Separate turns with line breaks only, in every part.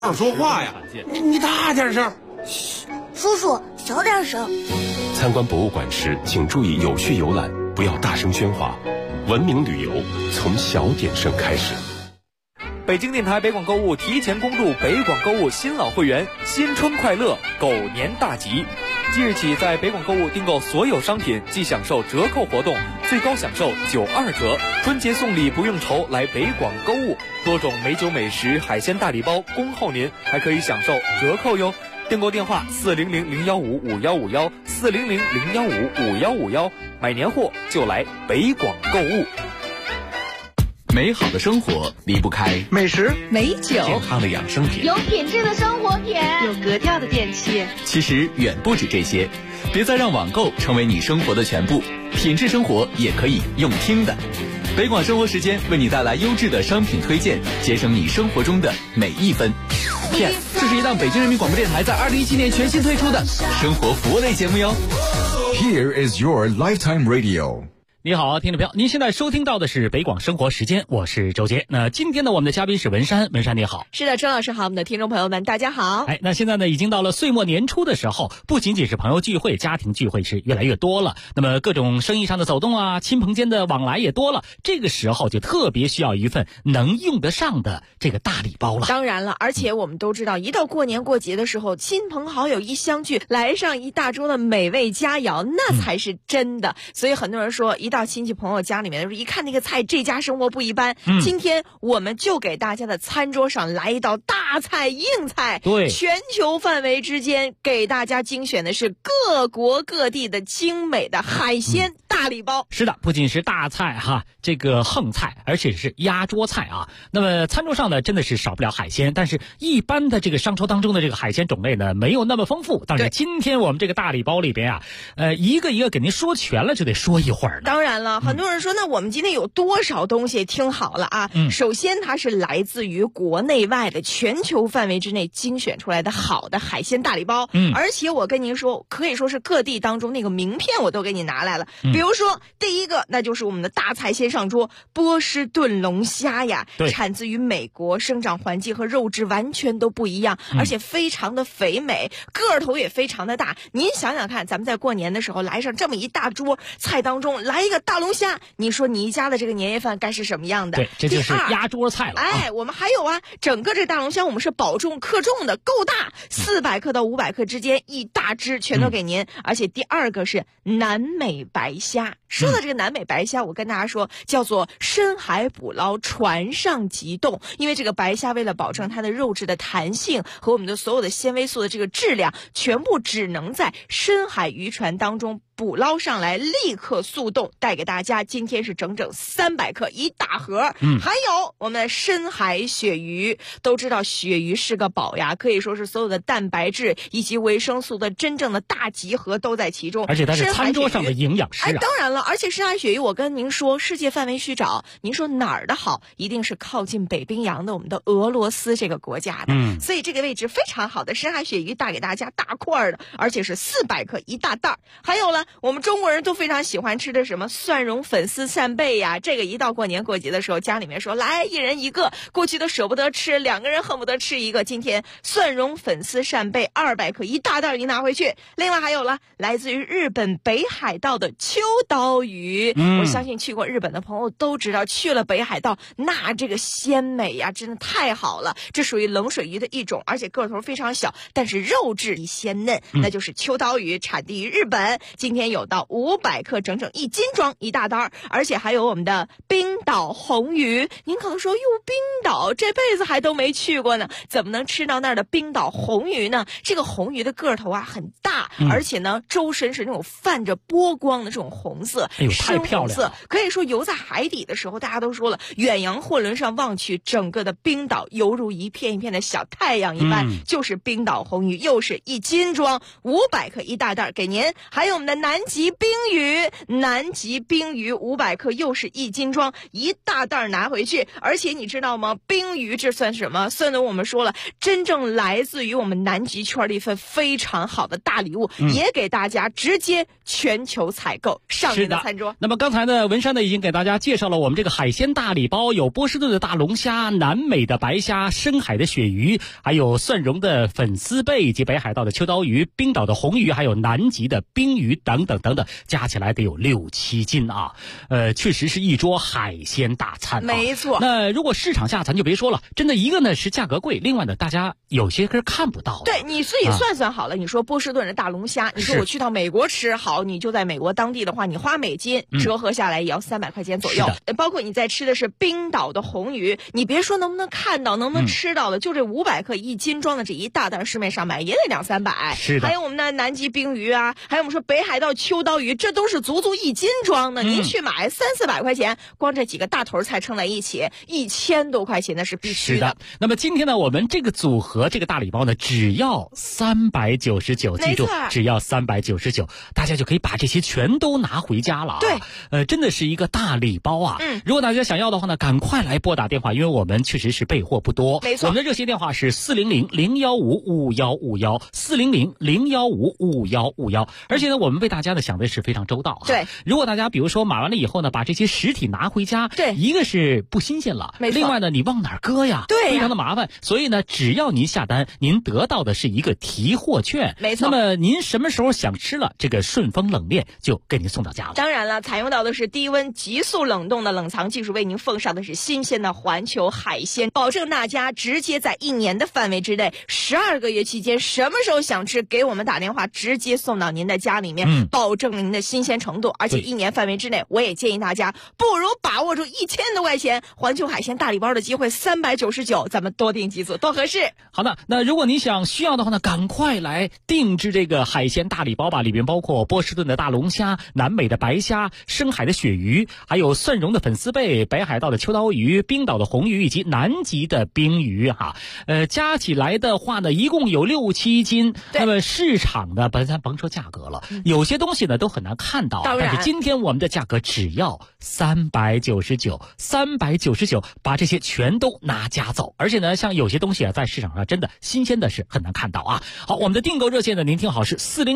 说话呀，你大点声。
嘘，叔叔小点声。
参观博物馆时，请注意有序游览，不要大声喧哗。文明旅游从小点声开始。
北京电台北广购物提前恭祝北广购物新老会员新春快乐，狗年大吉！即日起，在北广购物订购所有商品即享受折扣活动，最高享受92折。春节送礼不用愁，来北广购物，多种美酒美食、海鲜大礼包恭候您，还可以享受折扣哟。订购电话400-015-5151，400-015-5151，买年货就来北广购物。
美好的生活离不开
美食、
美酒、
健康的养生品，
有品质的生活品，
有格调的电器。
其实远不止这些，别再让网购成为你生活的全部，品质生活也可以用听的。北广生活时间为你带来优质的商品推荐，节省你生活中的每一分。Yes， 这是一档北京人民广播电台在2017年全新推出的生活服务类节目哟。
Here is your lifetime radio。
你好，听众朋友，您现在收听到的是北广生活时间，我是周杰。那今天呢，我们的嘉宾是文山，文山你好。
是的，周老师好，我们的听众朋友们大家好。
那现在呢，已经到了岁末年初的时候，不仅仅是朋友聚会、家庭聚会是越来越多了，那么各种生意上的走动啊，亲朋间的往来也多了，这个时候就特别需要一份能用得上的这个大礼包了。
当然了，而且我们都知道，一到过年过节的时候，亲朋好友一相聚，来上一大桌的美味佳肴，那才是真的。所以很多人说，一到亲戚朋友家里面的时候，一看那个菜，这家生活不一般。今天我们就给大家的餐桌上来一道大菜硬菜，
对，
全球范围之间给大家精选的是各国各地的精美的海鲜大礼包。
是的，不仅是大菜哈，这个横菜，而且是压桌菜啊。那么餐桌上呢，真的是少不了海鲜，但是一般的这个商超当中的这个海鲜种类呢，没有那么丰富。但是今天我们这个大礼包里边啊，一个一个给您说全了，就得说一会儿呢。
当然了，很多人说，那我们今天有多少东西？听好了啊，首先它是来自于国内外的全球范围之内精选出来的好的海鲜大礼包。而且我跟您说，可以说是各地当中那个名片我都给你拿来了。比如说第一个，那就是我们的大菜先上桌，波士顿龙虾呀，产自于美国，生长环境和肉质完全都不一样，而且非常的肥美，个头也非常的大。您想想看，咱们在过年的时候来上这么一大桌菜当中来一个大龙虾，你说你一家的这个年夜饭该是什么样的？
对，这就是压桌菜了。
我们还有啊，整个这大龙虾我们是保重克重的，够大，400克到500克之间，一大只全都给您。而且第二个是南美白虾。说到这个南美白虾，我跟大家说，叫做深海捕捞，船上急冻。因为这个白虾为了保证它的肉质的弹性和我们的所有的纤维素的这个质量，全部只能在深海渔船当中捕捞上来，立刻速冻，带给大家。今天是整整300克一大盒。还有我们的深海鳕鱼，都知道鳕鱼是个宝呀，可以说是所有的蛋白质以及维生素的真正的大集合都在其中，
而且它是餐桌上的营养师啊。
当然了，而且深海鳕鱼我跟您说，世界范围去找，您说哪儿的好，一定是靠近北冰洋的我们的俄罗斯这个国家的。所以这个位置非常好的深海鳕鱼带给大家大块的，而且是400克一大袋。还有了，我们中国人都非常喜欢吃的什么蒜蓉粉丝扇贝呀，这个一到过年过节的时候，家里面说来一人一个，过去都舍不得吃，2个人恨不得吃一个。今天蒜蓉粉丝扇贝200克一大袋，你拿回去。另外还有了来自于日本北海道的秋刀鱼，我相信去过日本的朋友都知道，去了北海道那这个鲜美呀，真的太好了。这属于冷水鱼的一种，而且个头非常小，但是肉质鲜嫩，那就是秋刀鱼，产地于日本。今天有到500克，整整1斤装一大袋。而且还有我们的冰岛红鱼，您可能说，哟，冰岛这辈子还都没去过呢，怎么能吃到那儿的冰岛红鱼呢？这个红鱼的个头啊很大，而且呢周身是那种泛着波光的这种红色，
太漂亮了。
可以说游在海底的时候，大家都说了，远洋货轮上望去，整个的冰岛犹如一片一片的小太阳一般，就是冰岛红鱼，又是1斤装500克一大袋给您。还有我们的南极冰鱼，南极冰鱼500克又是1斤装，一大袋拿回去。而且你知道吗？冰鱼这算什么？算的我们说了，真正来自于我们南极圈的一份非常好的大礼物，也给大家直接全球采购上您的餐桌。
那么刚才呢，文山呢已经给大家介绍了我们这个海鲜大礼包，有波士顿的大龙虾、南美的白虾、深海的鳕鱼，还有蒜蓉的粉丝贝，以及北海道的秋刀鱼、冰岛的红鱼，还有南极的冰鱼等等等等，加起来得有6-7斤啊！确实是一桌海鲜大餐，
没错。
那如果市场价咱就别说了，真的一个呢是价格贵，另外呢大家有些是看不到。
对，你自己算算好了，你说波士顿的大龙虾，你说我去到美国吃好，你就在美国当地的话，你花美金折合下来也要300块钱左右。包括你在吃的是冰岛的红鱼，你别说能不能看到，能不能吃到的，就这500克1斤装的这一大袋，市面上买也得200-300。
是的。
还有我们的南极冰鱼啊，还有我们说北海道秋刀鱼，这都是足1斤装的。您去买300-400块钱，光这几个大头菜称在一起，1000多块钱那是必须的。
那么今天呢，我们这个组合这个大礼包呢，只要399，记住，只要399，大家就可以把这些全都拿回家了啊。
对，
真的是一个大礼包啊。如果大家想要的话呢，赶快来拨打电话，因为我们确实是备货不多。
没错，
我们的热线电话是400-015-5151，400-015-5151。而且呢，我们为大家呢想的是非常周到啊。
对，
如果大家比如说买完了以后呢，把这些实体拿回家，
对，
一个是不新鲜了，
没错。
另外呢，你往哪儿搁呀？
对，
非常的麻烦。所以呢，只要您下单，您得到的是一个提货券。
没错。
那么您什么时候想吃了，这个顺丰冷链就给您送到家了。
当然了，采用到的是低温急速冷冻的冷藏技术，为您奉上的是新鲜的环球海鲜，保证大家直接在1年的范围之内，12个月期间，什么时候想吃，给我们打电话，直接送到您的家里面，保证您的新鲜程度。而且1年范围之内，我也建议大家不如把握住1000多块钱环球海鲜大礼包的机会，399，咱们多订几组，多合适。
好的，那如果你需要的话呢，赶快来定制这个海鲜大礼包吧，里面包括波士顿的大龙虾、南美的白虾、深海的鳕鱼，还有蒜蓉的粉丝贝、北海道的秋刀鱼、冰岛的红鱼以及南极的冰鱼哈。加起来的话呢，一共有6-7斤。那么市场呢，咱甭说价格了，有些东西呢都很难看到，但是今天我们的价格只要399，把这些全都拿家走。而且呢，像有些东西啊，在市场上真的新鲜的是很难看到啊。好，我们的订购热线呢，您听好是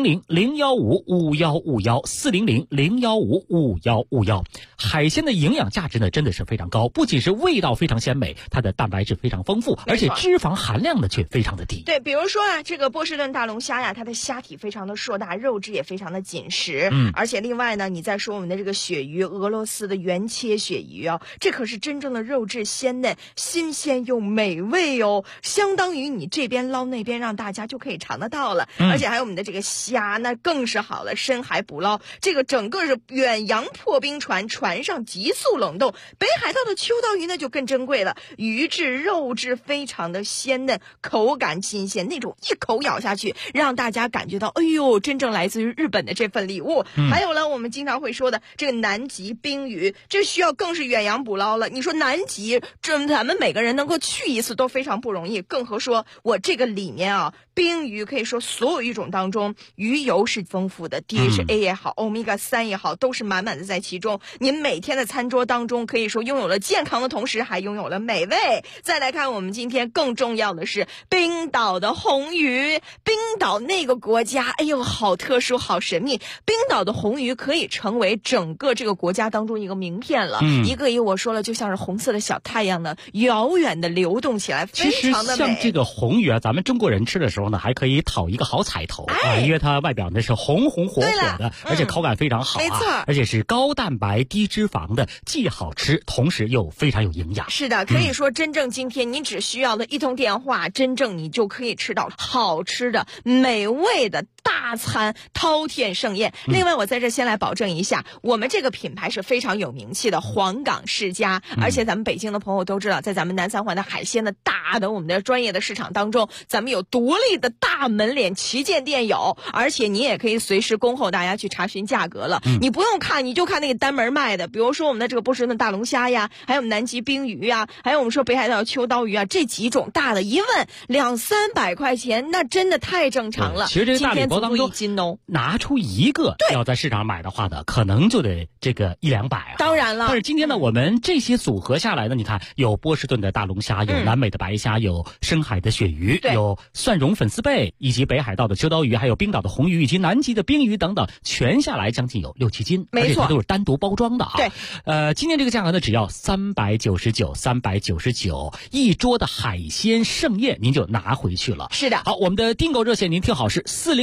400-015-5151，400-015-5151。海鲜的营养价值呢，真的是非常高，不仅是味道非常鲜美，它的蛋白质非常丰富，而且脂肪含量呢却非常的低。
对，比如说啊，这个波士顿大龙虾呀，它的虾体非常的硕大，肉质也非常的紧实。而且另外呢，你再说我们的这个鳕鱼，俄罗斯的原切鳕鱼啊，这可是真正的肉质鲜嫩、新鲜又美味哦，相当于你这边捞那边，让大家就可以尝得到了。而且还有我们的这个虾，那更是好了，深海捕捞，这个整个是远洋破冰船上急速冷冻。北海道的秋刀鱼呢就更珍贵了，鱼质肉质非常的鲜嫩，口感新鲜，那种一口咬下去让大家感觉到哎呦，真正来自于日本的这份礼物。还有了我们经常会说的这个南极冰鱼，这需要更是远洋捕捞了。你说南极这咱们每个人能够去一次都非常不容易，更何说我这个里面啊，冰鱼可以说所有鱼种当中鱼油是丰富的， DHA 也好，欧米伽3也好，都是满满的在其中。您每天的餐桌当中可以说拥有了健康的同时还拥有了美味。再来看我们今天更重要的是冰岛的红鱼。冰岛那个国家哎呦好特殊好神秘，冰岛的红鱼可以成为整个这个国家当中一个名片了。一个我说了就像是红色的小太阳呢，遥远的流动起来，非常的美。
其实像这个红鱼啊，咱们中国人吃的时候呢，还可以讨一个好彩头啊，因为它外表呢是红红火火的，而且口感非常好啊，
没错，
而且是高蛋白低脂肪的，既好吃同时又非常有营养。
是的，可以说真正今天你只需要的一通电话，真正你就可以吃到好吃的美味的大餐，饕餮盛宴。另外我在这先来保证一下，我们这个品牌是非常有名气的黄冈世家，而且咱们北京的朋友都知道，在咱们南三环的海鲜的大的我们的专业的市场当中，咱们有独立的大门脸旗舰店有，而且你也可以随时恭候大家去查询价格了。你不用看，你就看那个单门卖的，比如说我们的这个波士顿大龙虾呀，还有我们南极冰鱼呀，还有我们说北海道秋刀鱼啊，这几种大的一问200-300块钱，那真的太正常了。
其实这个大礼包当中
斤哦，
拿出出一个要在市场买的话呢，可能就得这个100-200啊。
当然了。
但是今天呢，我们这些组合下来呢，你看有波士顿的大龙虾，有南美的白虾，有深海的鳕鱼，有蒜蓉粉丝贝，以及北海道的秋刀鱼，还有冰岛的红鱼，以及南极的冰鱼等等，全下来将近有6-7斤，
没错，
而且它都是单独包装的啊。
对，
今天这个价格呢，只要399一桌的海鲜盛宴，您就拿回去了。
是的。
好，我们的订购热线您听好是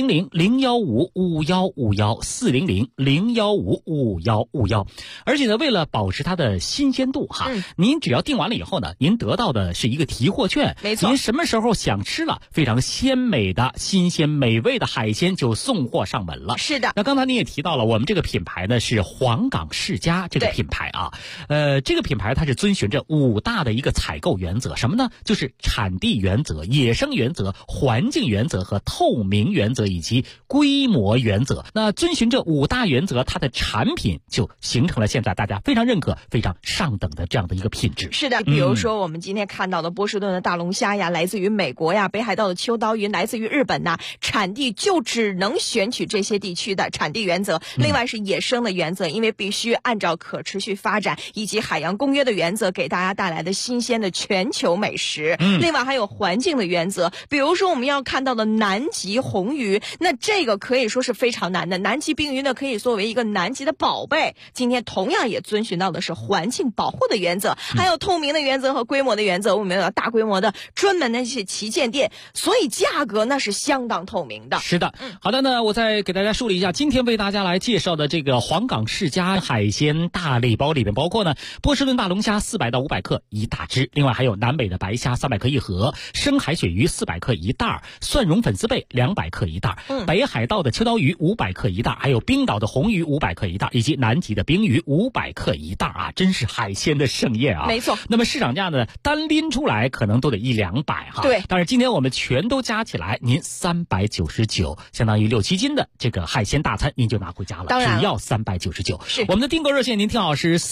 400-015-5151，400-015-5151。而且呢，为了保持它的新鲜度哈，您只要订完了以后呢，您得到的是一个提货券。
没错，
您什么时候想吃了非常鲜美的新鲜美味的海鲜，就送货上门了。
是的。
那刚才您也提到了，我们这个品牌呢是黄冈世家这个品牌啊，这个品牌它是遵循着5大的一个采购原则，什么呢？就是产地原则、野生原则、环境原则和透明原则以及规模原则。那遵循这5大原则，它的产品就形成了现在大家非常认可、非常上等的这样的一个品质。
是的，比如说我们今天看到的波士顿的大龙虾呀，来自于美国呀，北海道的秋刀鱼来自于日本呐，产地就只能选取这些地区的产地原则。另外是野生的原则，因为必须按照可持续发展以及海洋公约的原则，给大家带来的新鲜的全球美食。另外还有环境的原则，比如说我们要看到的南极红鱼，那这个可以说是非常难的。南极冰鱼呢，可以作为一个南极的宝贝，今天同样也遵循到的是环境保护的原则，还有透明的原则和规模的原则。我们有大规模的专门的一些旗舰店，所以价格那是相当透明的。
是的。好的呢，我再给大家梳理一下，今天为大家来介绍的这个黄冈世家海鲜大礼包里面包括呢，波士顿大龙虾400-500克一大只，另外还有南美的白虾300克一盒，深海鳕鱼400克一袋，蒜蓉粉丝贝200克一袋，北海道的秋刀鱼500克一袋，还有冰岛的红鱼500克一袋，以及南极的冰鱼500克一袋啊，真是海鲜的盛宴啊！
没错。
那么市场价呢，单拎出来可能都得100-200哈。
对。
但是今天我们全都加起来，您399，相当于6-7斤的这个海鲜大餐，您就拿回家了。
当然
只要399。
是。
我们的订购热线您听好是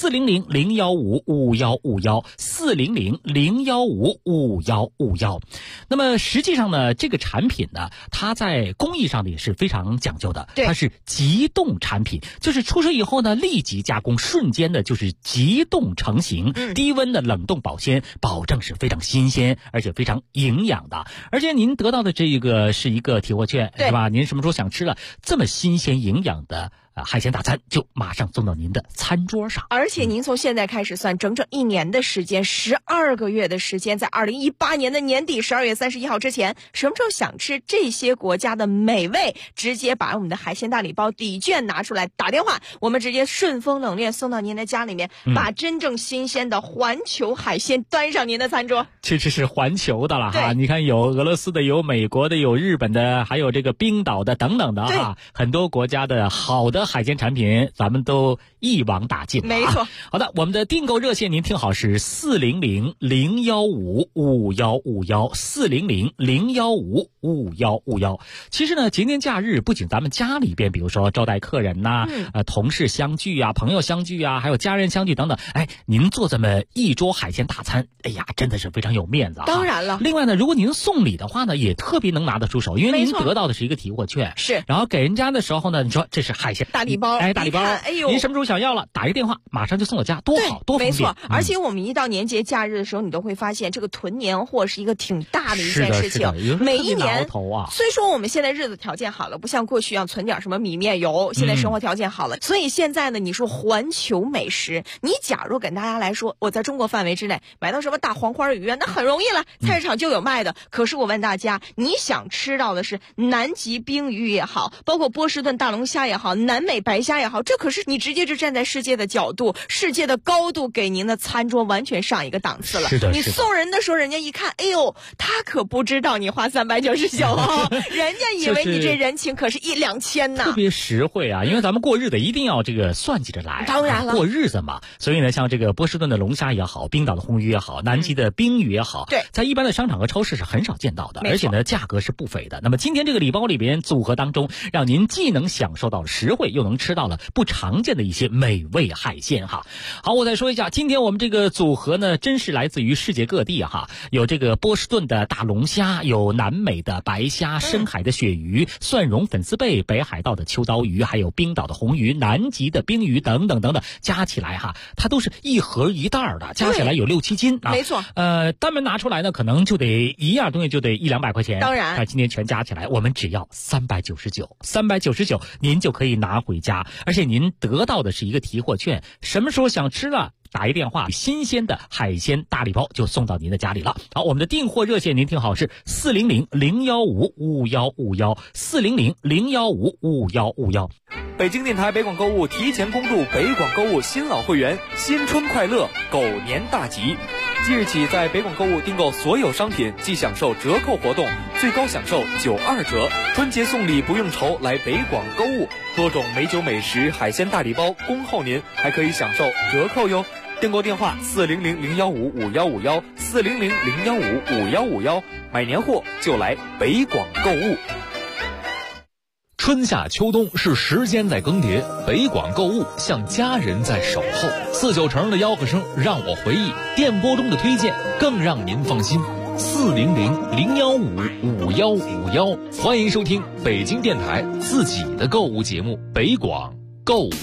400-015-5151，400-015-5151。那么实际上呢，这个产品呢，它在工艺上呢也是非常讲究的。它是急冻产品，就是出售以后呢，立即加工，瞬间的就是急冻成型，低温的冷冻保鲜，保证是非常新鲜而且非常营养的。而且您得到的这个是一个提货券，是吧？您什么时候想吃了这么新鲜营养的海鲜大餐，就马上送到您的餐桌上。
而且您从现在开始算，整整1年的时间，12个月的时间，在2018年的年底12月31号之前，什么时候想吃这些国家的美味，直接把我们的海鲜大礼包抵券拿出来，打电话，我们直接顺丰冷链送到您的家里面，把真正新鲜的环球海鲜端上您的餐桌。
其实是环球的了哈，你看有俄罗斯的，有美国的，有日本的，还有这个冰岛的等等的哈，很多国家的好的海鲜产品咱们都一网打尽了。
没错。
好的，我们的订购热线您听好是400-015-5151，400-015-5151。其实呢，节年假日不仅咱们家里边，比如说招待客人呐，同事相聚啊，朋友相聚啊，还有家人相聚等等，您做这么一桌海鲜大餐，真的是非常有面子啊。
当然了。
另外呢，如果您送礼的话呢，也特别能拿得出手，因为您得到的是一个提货券，
是，
然后给人家的时候呢，你说这是海鲜
大礼包，
大礼包，您什么时候想要了，打一个电话，马上就送到家，多好，多方便。
没错。而且我们一到年节假日的时候，你都会发现这个囤年货是一个挺大的一件事情。每一年，虽说我们现在日子条件好了，不像过去一样存点什么米面油，现在生活条件好了，所以现在呢，你说环球美食，你假如跟大家来说，我在中国范围之内买到什么大黄花鱼啊，那很容易了，菜市场就有卖的。可是我问大家，你想吃到的是南极冰鱼也好，包括波士顿大龙虾也好，南美白虾也好，这可是你直接就站在世界的角度、世界的高度，给您的餐桌完全上一个档次了。
是的。
你送人的时候，人家一看，他可不知道你花399哦，人家以为你这人情可是1-2千呢。
特别实惠啊，因为咱们过日子一定要这个算计着来，
当然了，
过日子嘛。所以呢，像这个波士顿的龙虾也好，冰岛的红鱼也好，南极的冰鱼也好，在一般的商场和超市是很少见到的，而且呢，价格是不菲的。那么今天这个礼包里边组合当中，让您既能享受到实惠， 又能吃到了不常见的一些美味海鲜哈。好，我再说一下，今天我们这个组合呢，真是来自于世界各地哈，有这个波士顿的大龙虾，有南美的白虾，深海的鳕鱼，蒜蓉粉丝贝，北海道的秋刀鱼，还有冰岛的红鱼，南极的冰鱼等等等等，加起来哈，它都是一盒一袋的，加起来有6-7斤啊。
没错。
单门拿出来呢，可能就得一样东西就得100-200块钱。
当然，
今天全加起来，我们只要399，您就可以拿回家，而且您得到的是一个提货券，什么时候想吃了，打一电话，新鲜的海鲜大礼包就送到您的家里了。好，我们的订货热线您听好，是400-015-5151，400-015-5151。
北京电台北广购物提前恭祝北广购物新老会员新春快乐，狗年大吉！即日起，在北广购物订购所有商品即享受折扣活动，最高享受92折。春节送礼不用愁，来北广购物，多种美酒美食、海鲜大礼包恭候您，还可以享受折扣哟。订购电话400-015-5151，400-015-5151，买年货就来北广购物。
春夏秋冬是时间在更迭，北广购物像家人在守候。49城的吆喝声让我回忆，电波中的推荐更让您放心。400-015-5151，欢迎收听北京电台自己的购物节目北广购物。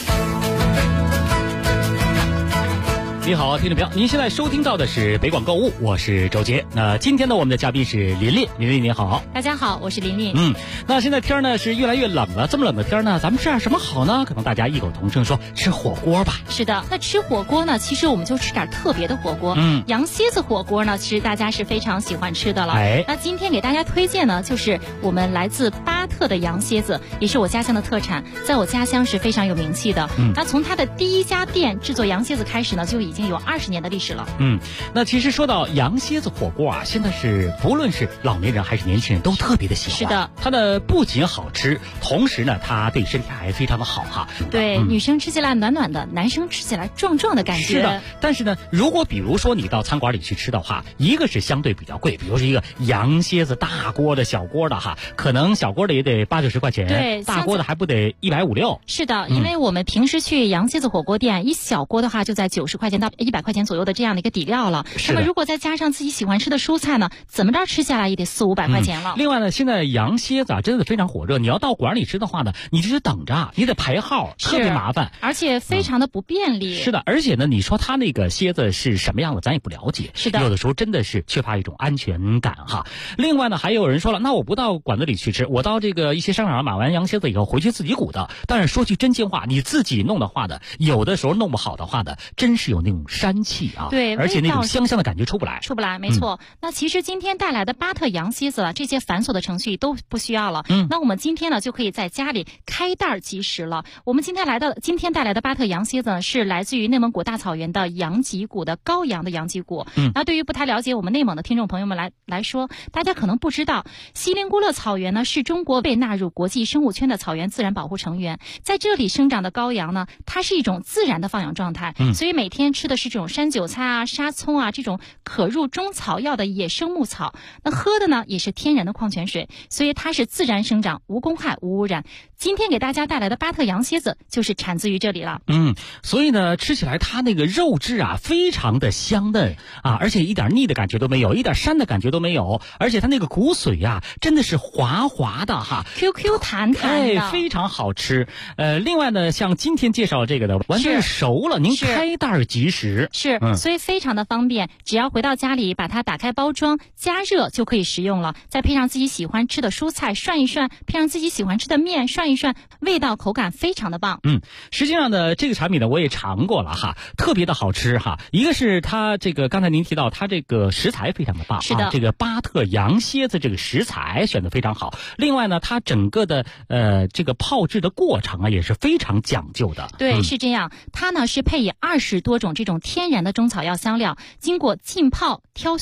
你好，听众朋友，您现在收听到的是北广购物，我是周杰。那今天呢，我们的嘉宾是琳琳，琳琳你好。
大家好，我是琳琳。
那现在天呢是越来越冷了，这么冷的天呢，咱们吃点什么好呢？可能大家异口同声说吃火锅吧。
是的，那吃火锅呢，其实我们就吃点特别的火锅。羊蝎子火锅呢，其实大家是非常喜欢吃的了。那今天给大家推荐呢，就是我们来自巴特的羊蝎子，也是我家乡的特产，在我家乡是非常有名气的。那从它的第一家店制作羊蝎子开始呢，就已经有20年的历史了。
那其实说到羊蝎子火锅啊，现在是不论是老年人还是年轻人都特别的喜欢。
是的，
它呢不仅好吃，同时呢它对身体还非常的好哈。
对，女生吃起来暖暖的，男生吃起来壮壮的感觉。
是的，但是呢，如果比如说你到餐馆里去吃的话，一个是相对比较贵，比如说一个羊蝎子大锅的小锅的哈，可能小锅的也得80-90块钱，
对，
大锅的还不得150-160。
是的，因为我们平时去羊蝎子火锅店，一小锅的话就在90块钱到100块钱左右的这样的一个底料了。那么如果再加上自己喜欢吃的蔬菜呢，怎么着吃下来也得400-500块钱了。
另外呢，现在羊蝎子啊真的非常火热，你要到馆里吃的话呢，你就是等着，你得排号，特别麻烦，
而且非常的不便利。
是的，而且呢，你说它那个蝎子是什么样的，咱也不了解。
是的，
有的时候真的是缺乏一种安全感哈。另外呢，还有人说了，那我不到馆子里去吃，我到这个一些商场上买完羊蝎子以后回去自己鼓的。但是说句真心话，你自己弄的话的，有的时候弄不好的话的，真是有那种膻气啊。
对，
而且那种香香的感觉出不来，
没错。那其实今天带来的巴特羊蝎子这些繁琐的程序都不需要了。那我们今天呢就可以在家里开袋即食了。我们今天带来的巴特羊蝎子是来自于内蒙古大草原的羊脊骨的羔羊的羊脊骨。那对于不太了解我们内蒙的听众朋友们来说，大家可能不知道，锡林郭勒草原呢是中国被纳入国际生物圈的草原自然保护成员。在这里生长的羔羊呢，它是一种自然的放养状态，所以每天吃的是这种山韭菜啊、沙葱啊这种可入中草药的野生牧草。那喝的呢也是天然的矿泉水，所以它是自然生长，无公害无污染。今天给大家带来的巴特羊蝎子就是产自于这里了。
所以呢吃起来它那个肉质啊非常的香嫩啊，而且一点腻的感觉都没有，一点膻的感觉都没有，而且它那个骨髓啊真的是滑滑的哈
，QQ 弹弹的，
非常好吃。另外呢，像今天介绍这个的完全是熟了，您开袋即食。
所以非常的方便，只要回到家里把它打开包装加热就可以食用了，再配上自己喜欢吃的蔬菜涮一涮，配上自己喜欢吃的面涮一涮，味道口感非常的棒。
实际上呢这个产品呢我也尝过了哈，特别的好吃哈。一个是它这个刚才您提到它这个食材非常的棒，
是的，
这个巴特羊蝎子这个食材选得非常好。另外呢它整个的这个泡制的过程啊也是非常讲究的。
对，是这样，它呢是配以20多种这种天然的中草药香料，经过浸泡、挑选、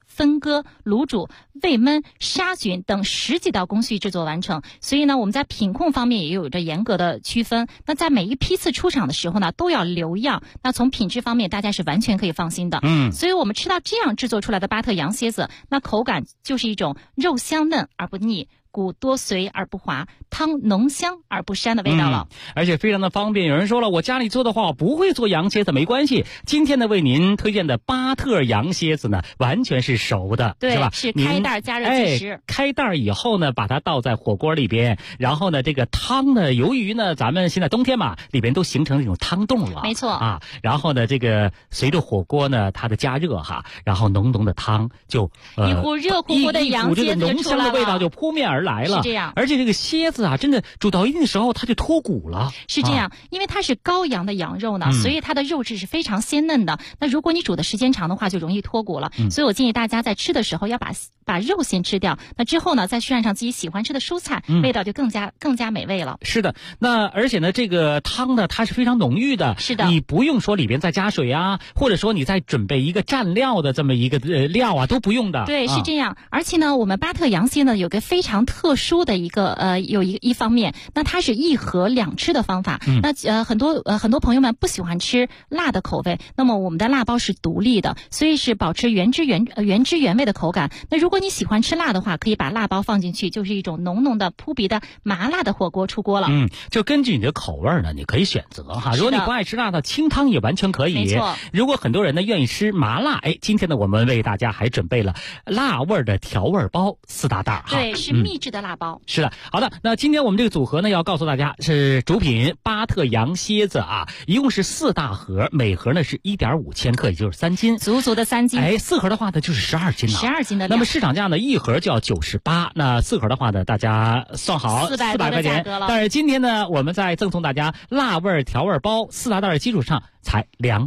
分割、卤煮、煨焖、杀菌等10几道工序制作完成。所以呢，我们在品控方面也有着严格的区分。那在每一批次出厂的时候呢，都要留样。那从品质方面，大家是完全可以放心的。所以我们吃到这样制作出来的巴特羊蝎子，那口感就是一种肉香嫩而不腻，骨多髓而不滑，汤浓香而不膻的味道了。
而且非常的方便。有人说了，我家里做的话我不会做羊蝎子，没关系。今天呢，为您推荐的巴特羊蝎子呢，完全是熟的，
对，
是吧？
是开袋加热即食。
开袋以后呢，把它倒在火锅里边，然后呢，这个汤呢，由于呢咱们现在冬天嘛，里边都形成这种汤洞了，
没错
啊。然后呢，这个随着火锅呢它的加热哈，然后浓浓的汤就
一股热乎乎的羊蝎子
这个浓香的味道就扑面而来了。
是这样。
而且这个蝎子啊，真的煮到一定的时候它就脱骨了。
是这样，因为它是羔羊的羊肉呢，所以它的肉质是非常鲜嫩的。那如果你煮的时间长的话，就容易脱骨了。所以我建议大家在吃的时候要把肉先吃掉，那之后呢，再涮上自己喜欢吃的蔬菜，味道就更加美味了。
是的，那而且呢，这个汤呢，它是非常浓郁的。
是的，
你不用说里边再加水啊，或者说你再准备一个蘸料的这么一个料啊，都不用的。
对，是这样。而且呢，我们巴特羊蝎呢有个非常特殊的有一方面，那它是1盒2吃的方法。那很多朋友们不喜欢吃辣的口味，那么我们的辣包是独立的，所以是保持原汁原味的口感。那如果你喜欢吃辣的话，可以把辣包放进去，就是一种浓浓的扑鼻的麻辣的火锅出锅了。
就根据你的口味呢，你可以选择哈。如果你不爱吃辣的，清汤也完全可以。
没错。
如果很多人呢愿意吃麻辣，今天呢我们为大家还准备了辣味的调味包4大袋哈。
对，是秘制的辣包。
是的，好的。那今天我们这个组合呢，要告诉大家是主品巴特羊蝎子啊，一共是4大盒，每盒呢是1.5千克，也就是3斤，
足足的3斤。
4盒的话呢就是12斤了
，12斤的量。
那么市场价呢，1盒就要98，那4盒的话呢，大家算好400块钱。但是今天呢，我们在赠送大家辣味调味包4大袋的基础上，才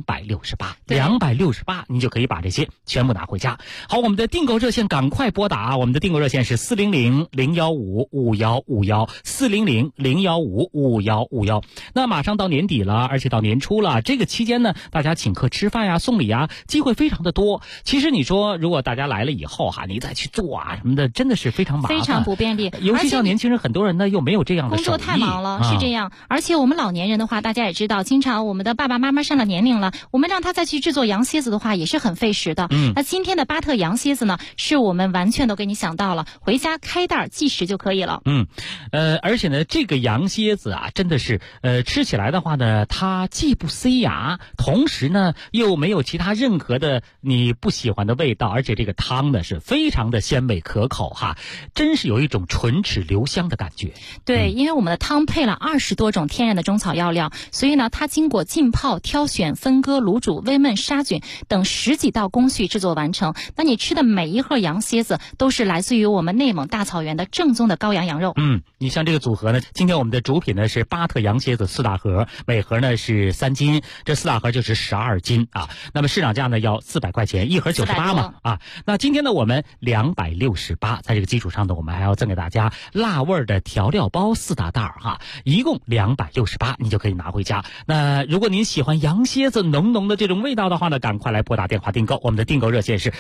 268，你就可以把这些全部拿回家。好，我们的订购热线赶快拨打，我们的订购热线是400-015-5151，400-015-5151。那马上到年底了，而且到年初了，这个期间呢，大家请客吃饭呀、送礼啊，机会非常的多。其实你说，如果大家来了以后哈，你再去做啊什么的，真的是非常麻烦，
非常不便利。
尤其像年轻人，很多人呢又没有这样的手艺，
工作太忙了，是这样。而且我们老年人的话，大家也知道，经常我们的爸爸妈妈上了年龄了，我们让他再去制作羊蝎子的话，也是很费时的。那今天的巴特羊蝎子呢，是我们完全都给你想到了，回家开袋即食就可以了。
而且呢，这个羊蝎子啊，真的是吃起来的话呢，它既不塞牙，同时呢又没有其他任何的你不喜欢的味道，而且这个汤呢是非常的鲜美可口哈，真是有一种唇齿留香的感觉。
对，因为我们的汤配了20多种天然的中草药料，所以呢，它经过浸泡、挑选、分割、卤煮、煨焖、杀菌等10几道工序制作完成。那你吃的每一盒羊蝎子都是来自于我们内蒙大草原的正宗的羔羊羊肉。
你像这个组合呢，今天我们的主品呢是巴特羊蝎子4大盒，每盒呢是3斤，这4大盒就是12斤啊。那么市场价呢要400块钱，一盒98嘛啊。那今天呢我们268，在这个基础上呢，我们还要赠给大家辣味的调料包4大袋哈，一共268，你就可以拿回家。那如果您喜欢羊蝎子浓浓的这种味道的话呢，赶快来拨打电话订购，我们的订购热线是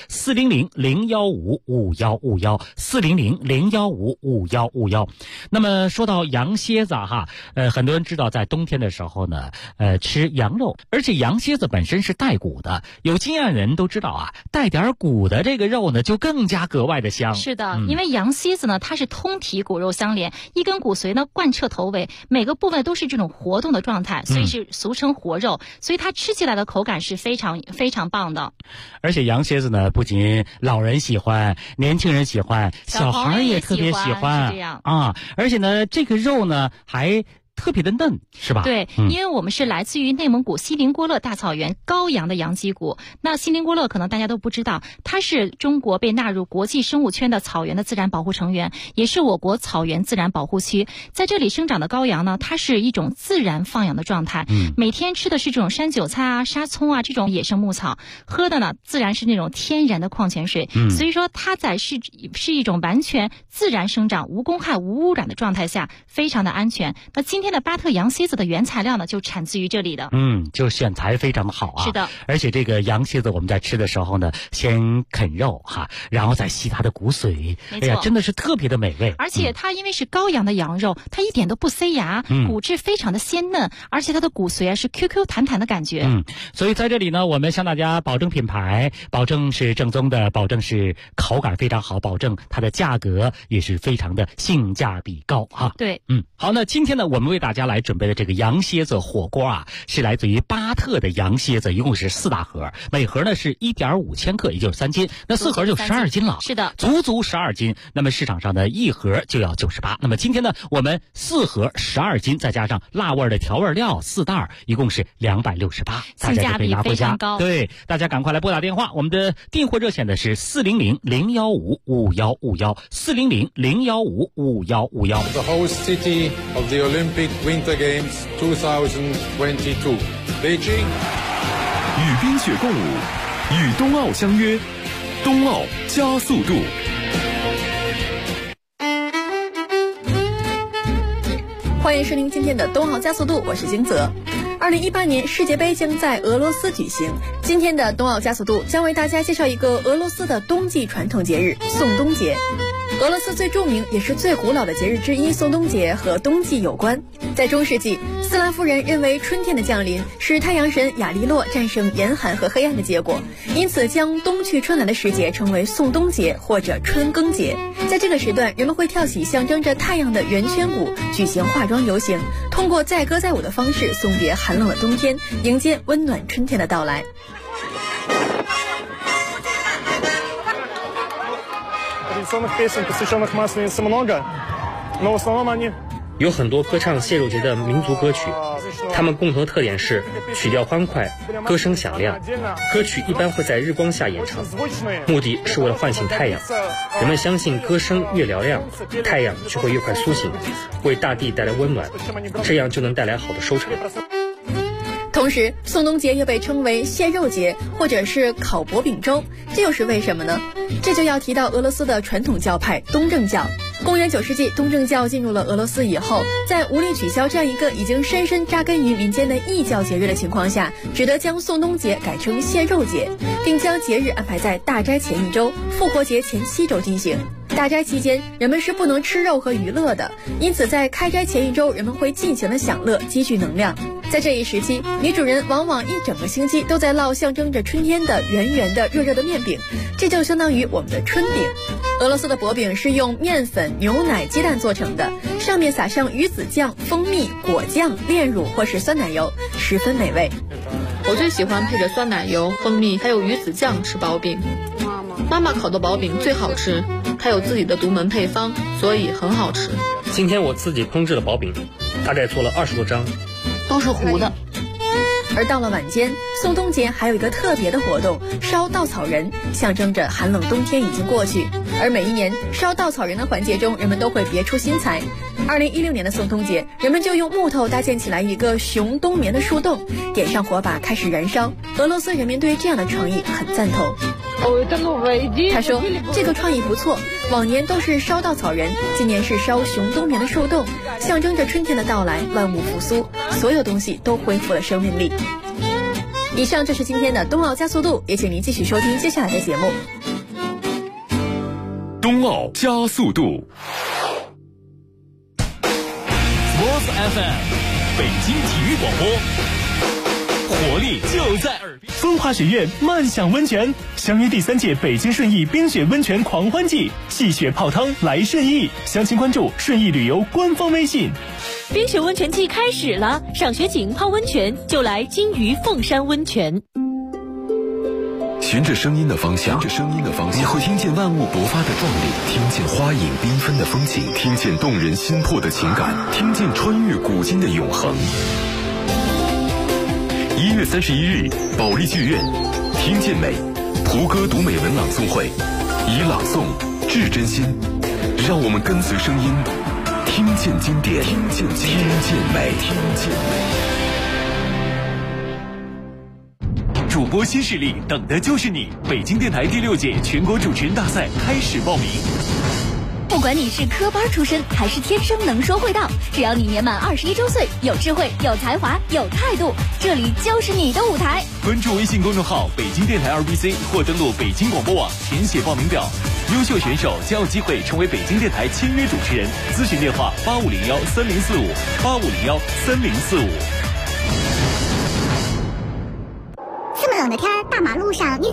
400-015-5151，400-015-5151。那么说到羊蝎子哈，很多人知道在冬天的时候呢，吃羊肉，而且羊蝎子本身是带骨的，有经验人都知道啊，带点骨的这个肉呢就更加格外的香。
是的，因为羊蝎子呢，它是通体骨肉相连，一根骨髓呢贯彻头尾，每个部位都是这种活动的状态，所以是俗称活肉，所以它吃起来的口感是非常非常棒的。
而且羊蝎子呢，不仅老人喜欢，年轻人喜欢，小孩也特别喜欢，
这样
啊。而且呢，这个肉呢还特别的嫩，是吧？
对，因为我们是来自于内蒙古锡林郭勒大草原羔羊的羊脊骨。那锡林郭勒可能大家都不知道，它是中国被纳入国际生物圈的草原的自然保护成员，也是我国草原自然保护区。在这里生长的羔羊呢，它是一种自然放养的状态，每天吃的是这种山韭菜啊、沙葱啊这种野生牧草，喝的呢自然是那种天然的矿泉水。所以说它在是一种完全自然生长、无公害、无污染的状态下，非常的安全。那今天的巴特羊蝎子的原材料呢，就产自于这里的。
就选材非常的好啊。
是的，
而且这个羊蝎子我们在吃的时候呢，先啃肉哈，然后再吸它的骨髓，
没错，
哎呀，真的是特别的美味。
而且它因为是羔羊的羊肉，它一点都不塞牙，骨质非常的鲜嫩，而且它的骨髓是 QQ 弹弹的感觉。
所以在这里呢，我们向大家保证品牌，保证是正宗的，保证是口感非常好，保证它的价格也是非常的性价比高哈。
对，
好，那今天呢，我们为大家来准备的这个羊蝎子火锅啊，是来自于巴特的羊蝎子，一共是4大盒，每盒呢是1.5千克，也就是3斤，那4盒就12斤了。
是的，
足足12斤。那么市场上的1盒就要98。那么今天呢，我们4盒12斤，再加上辣味的调味料4袋，一共是268，大家就可以拿回家。对，大家赶快来拨打电话，我们的订货热线的是400-015-5151，400-015-5151。
The host city of the Olympic Winter Games 2022 Beijing。
与冰雪共舞，与冬奥相约，冬奥加速度。
欢迎收听今天的冬奥加速度，我是金泽。2018年世界杯将在俄罗斯举行，今天的冬奥加速度将为大家介绍一个俄罗斯的冬季传统节日——宋冬节。俄罗斯最著名也是最古老的节日之一，宋冬节和冬季有关。在中世纪，斯拉夫人认为春天的降临是太阳神亚利洛战胜严寒和黑暗的结果，因此将冬去春来的时节称为宋冬节或者春耕节。在这个时段，人们会跳起象征着太阳的圆圈舞，举行化妆游行，通过载歌载舞的方式送别寒冷的冬天，迎接温暖春天的到来。
有很多歌唱谢肉节的民族歌曲，它们共同的特点是曲调欢快，歌声响亮。歌曲一般会在日光下演唱，目的是为了唤醒太阳。人们相信歌声越嘹亮，太阳就会越快苏醒，为大地带来温暖，这样就能带来好的收成。
同时，宋冬节又被称为蟹肉节或者是烤薄饼粥，这又是为什么呢？这就要提到俄罗斯的传统教派东正教。公元9世纪，东正教进入了俄罗斯以后，在无力取消这样一个已经深深扎根于民间的异教节日的情况下，只得将宋冬节改成蟹肉节，并将节日安排在大斋前1周、复活节前7周进行。大斋期间，人们是不能吃肉和娱乐的，因此在开斋前1周，人们会尽情的享乐，积聚能量。在这一时期，女主人往往一整个星期都在烙象征着春天的圆圆的热热的面饼，这就相当于我们的春饼。俄罗斯的薄饼是用面粉、牛奶、鸡蛋做成的，上面撒上鱼子酱、蜂蜜、果酱、炼乳或是酸奶油，十分美味。
我最喜欢配着酸奶油、蜂蜜还有鱼子酱吃薄饼。妈妈烤的薄饼最好吃，它有自己的独门配方，所以很好吃。
今天我自己烹制了薄饼，大概做了20多张，
都是糊的。
而到了晚间，宋冬节还有一个特别的活动，烧稻草人，象征着寒冷冬天已经过去。而每一年烧稻草人的环节中，人们都会别出心裁。2016年的宋冬节，人们就用木头搭建起来一个熊冬眠的树洞，点上火把开始燃烧。俄罗斯人民对这样的创意很赞同。他说这个创意不错，往年都是烧稻草人，今年是烧熊冬眠的树洞，象征着春天的到来，万物复苏，所有东西都恢复了生命力。以上就是今天的冬奥加速度，也请您继续收听接下来的节目。
冬奥加速度
Sports FM 北京体育广播，活力就在耳边。
风华学院漫享温泉相约第3届北京顺义冰雪温泉狂欢季，戏雪泡汤来顺义，详情关注顺义旅游官方微信。
冰雪温泉季开始了，赏雪景泡温泉就来金鱼凤山温泉。
循着声音的方向，你会听见万物勃发的壮丽，听见花影缤纷的风景，听见动人心魄的情感，听见穿越古今的永恒。1月31日，保利剧院，听见美，蒲歌读美文朗诵会，以朗诵致真心，让我们跟随声音，听见经典，听见美。
主播新势力，等的就是你！北京电台第6届全国主持人大赛开始报名。
不管你是科班出身还是天生能说会道，只要你年满21周岁，有智慧、有才华、有态度，这里就是你的舞台。
关注微信公众号北京电台2BC 或登录北京广播网填写报名表，优秀选手将有机会成为北京电台签约主持人。咨询电话85013045，85013045。
这么冷的天，大马路上你